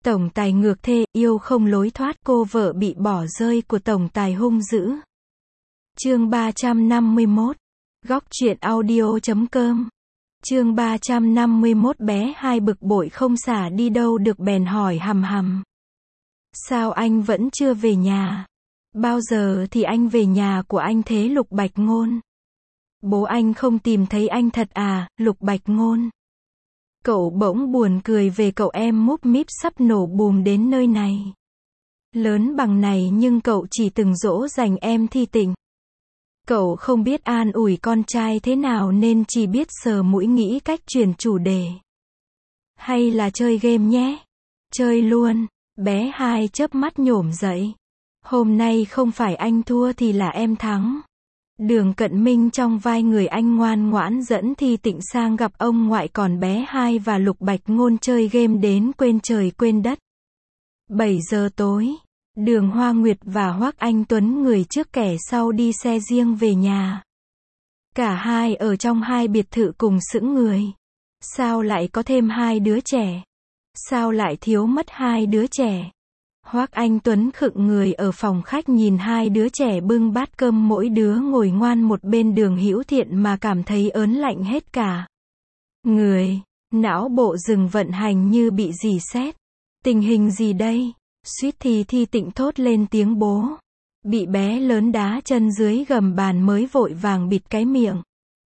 Tổng tài ngược thê, yêu không lối thoát, cô vợ bị bỏ rơi của tổng tài hung dữ. Chương 351. Góc truyện audio.com. Chương 351. Bé hai bực bội không xả đi đâu được bèn hỏi hằm hằm. Sao anh vẫn chưa về nhà? Bao giờ thì anh về nhà của anh thế Lục Bạch Ngôn? Bố anh không tìm thấy anh thật à, Lục Bạch Ngôn? Cậu bỗng buồn cười về cậu em múp míp sắp nổ bùm đến nơi này. Lớn bằng này nhưng cậu chỉ từng dỗ dành em Thi Tịnh. Cậu không biết an ủi con trai thế nào nên chỉ biết sờ mũi nghĩ cách chuyển chủ đề. Hay là chơi game nhé? Chơi luôn. Bé hai chớp mắt nhổm dậy. Hôm nay không phải anh thua thì là em thắng. Đường Cận Minh trong vai người anh ngoan ngoãn dẫn Thi Tịnh sang gặp ông ngoại, còn bé hai và Lục Bạch Ngôn chơi game đến quên trời quên đất. 7 giờ tối, Đường Hoa Nguyệt và Hoắc Anh Tuấn người trước kẻ sau đi xe riêng về nhà. Cả hai ở trong hai biệt thự cùng sững người. Sao lại có thêm hai đứa trẻ? Sao lại thiếu mất hai đứa trẻ? Hoắc Anh Tuấn khựng người ở phòng khách nhìn hai đứa trẻ bưng bát cơm mỗi đứa ngồi ngoan một bên Đường Hữu Thiện mà cảm thấy ớn lạnh hết cả người. Não bộ dừng vận hành như bị rỉ sét. Tình hình gì đây? Suýt thì Thi Tịnh thốt lên tiếng bố. Bị bé lớn đá chân dưới gầm bàn mới vội vàng bịt cái miệng.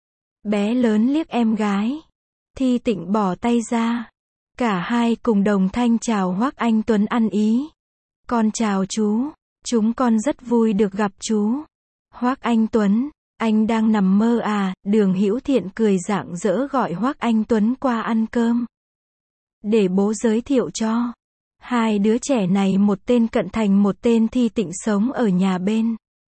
Bé lớn liếc em gái. Thi Tịnh bỏ tay ra. Cả hai cùng đồng thanh chào Hoắc Anh Tuấn ăn ý. Con chào chú. Chúng con rất vui được gặp chú. Hoắc Anh Tuấn, anh đang nằm mơ à? Đường Hữu Thiện cười rạng rỡ gọi Hoắc Anh Tuấn qua ăn cơm. Để bố giới thiệu cho. Hai đứa trẻ này một tên Cận Thành một tên Thi Tịnh sống ở nhà bên.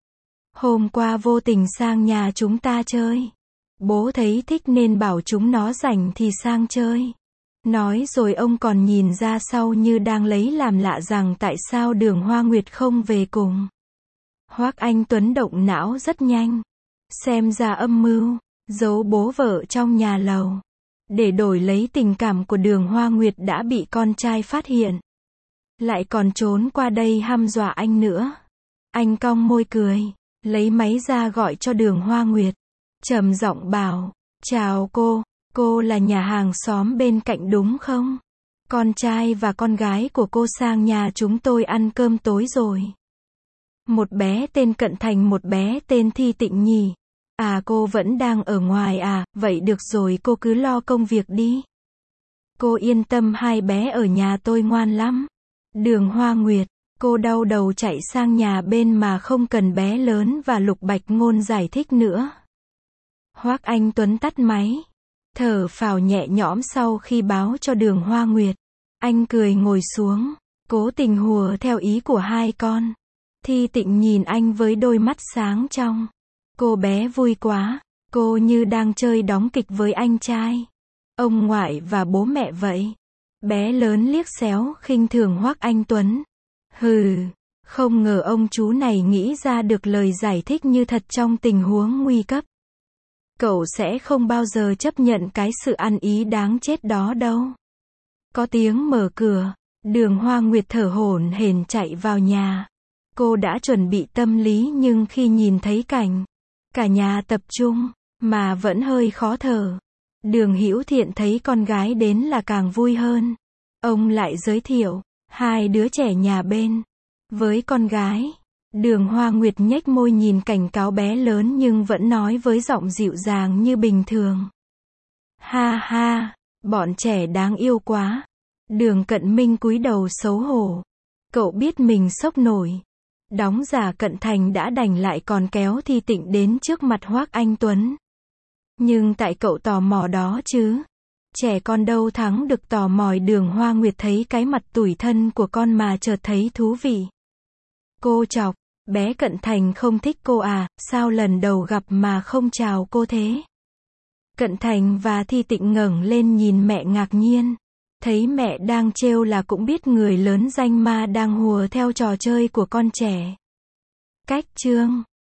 Hôm qua vô tình sang nhà chúng ta chơi. Bố thấy thích nên bảo chúng nó rảnh thì sang chơi. Nói rồi ông còn nhìn ra sau như đang lấy làm lạ rằng tại sao Đường Hoa Nguyệt không về cùng. Hoắc Anh Tuấn động não rất nhanh. Xem ra âm mưu, giấu bố vợ trong nhà lầu. Để đổi lấy tình cảm của Đường Hoa Nguyệt đã bị con trai phát hiện. Lại còn trốn qua đây hăm dọa anh nữa. Anh cong môi cười, lấy máy ra gọi cho Đường Hoa Nguyệt. Trầm giọng bảo, chào cô là nhà hàng xóm bên cạnh đúng không? Con trai và con gái của cô sang nhà chúng tôi ăn cơm tối rồi. Một bé tên Cận Thành một bé tên Thi Tịnh nhỉ? À, cô vẫn đang ở ngoài à? Vậy được rồi, cô cứ lo công việc đi. Cô yên tâm, hai bé ở nhà tôi ngoan lắm. Đường Hoa Nguyệt, cô đau đầu chạy sang nhà bên mà không cần bé lớn và Lục Bạch Ngôn giải thích nữa. Hoắc Anh Tuấn tắt máy. Thở phào nhẹ nhõm sau khi báo cho Đường Hoa Nguyệt. Anh cười ngồi xuống, cố tình hùa theo ý của hai con. Thi Tịnh nhìn anh với đôi mắt sáng trong. Cô bé vui quá, cô như đang chơi đóng kịch với anh trai, ông ngoại và bố mẹ vậy. Bé lớn liếc xéo khinh thường Hoắc Anh Tuấn. Hừ, không ngờ ông chú này nghĩ ra được lời giải thích như thật trong tình huống nguy cấp. Cậu sẽ không bao giờ chấp nhận cái sự ăn ý đáng chết đó đâu. Có tiếng mở cửa, Đường Hoa Nguyệt thở hổn hển chạy vào nhà. Cô đã chuẩn bị tâm lý nhưng khi nhìn thấy cảnh cả nhà tập trung mà vẫn hơi khó thở. Đường Hữu Thiện thấy con gái đến là càng vui hơn. Ông lại giới thiệu hai đứa trẻ nhà bên với con gái. Đường Hoa Nguyệt nhếch môi nhìn cảnh cáo bé lớn nhưng vẫn nói với giọng dịu dàng như bình thường. Ha ha, bọn trẻ đáng yêu quá. Đường Cận Minh cúi đầu xấu hổ. Cậu biết mình sốc nổi. Đóng giả Cận Thành đã đành lại còn kéo Thi Tịnh đến trước mặt Hoắc Anh Tuấn. Nhưng tại cậu tò mò đó chứ. Trẻ con đâu thắng được tò mò. Đường Hoa Nguyệt thấy cái mặt tủi thân của con mà chợt thấy thú vị. Cô chọc, bé Cận Thành không thích cô à, sao lần đầu gặp mà không chào cô thế? Cận Thành và Thi Tịnh ngẩng lên nhìn mẹ ngạc nhiên. Thấy mẹ đang trêu là cũng biết người lớn danh ma đang hùa theo trò chơi của con trẻ. Cách chương